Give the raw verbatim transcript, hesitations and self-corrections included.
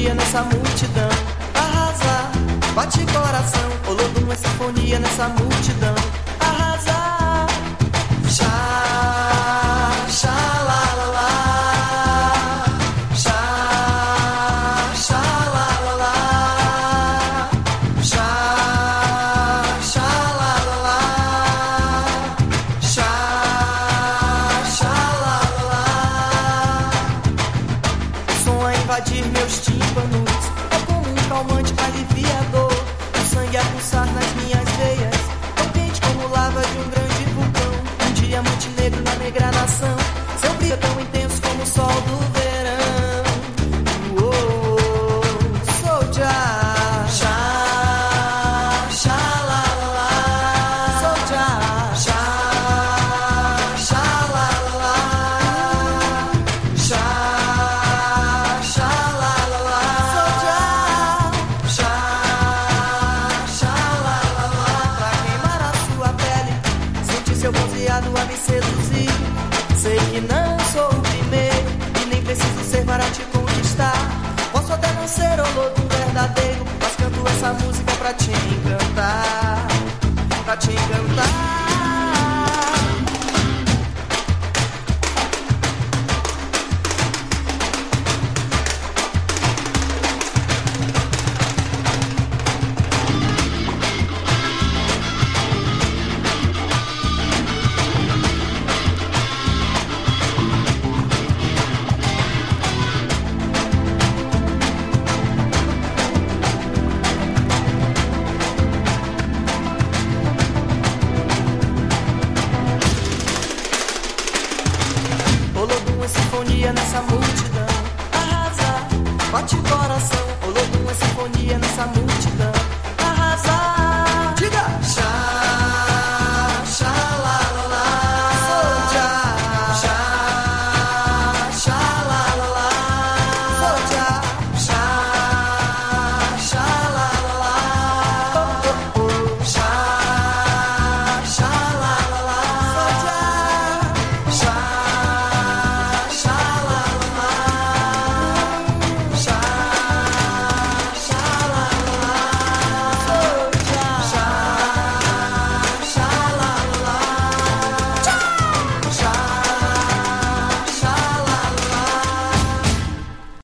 sinfonia nessa multidão. Arrasar, bate coração. Olodum é sinfonia nessa multidão. Arrasar, chá, chá, lá, lá, lá. Chá, chá, lá, lá, lá. Chá, chá, lá, lá, lá. Chá, chá, lá, lá, lá. O som a invadir meus tímpanos é como um calmante aliviador. O sangue a pulsar nas minhas veias, tão quente como lava de um grande vulcão. Um diamante negro na negra nação, seu brilho é tão intenso como o sol do verão. Uou, sou já. Chá, chá, lá, lá, lá. Sou já. Chá, chá, lá, lá, lá. Chá, chá, lá, lá, lá. Sou já. Chá, chá, lá, lá, lá. Pra queimar a sua pele, sentir seu bronzeado a me seduzir. Sei que não sou o primeiro e nem preciso ser para te conquistar. Posso até não ser o lobo verdadeiro, mas canto essa música pra te encantar, pra te encantar. Olodum é sinfonia nessa música.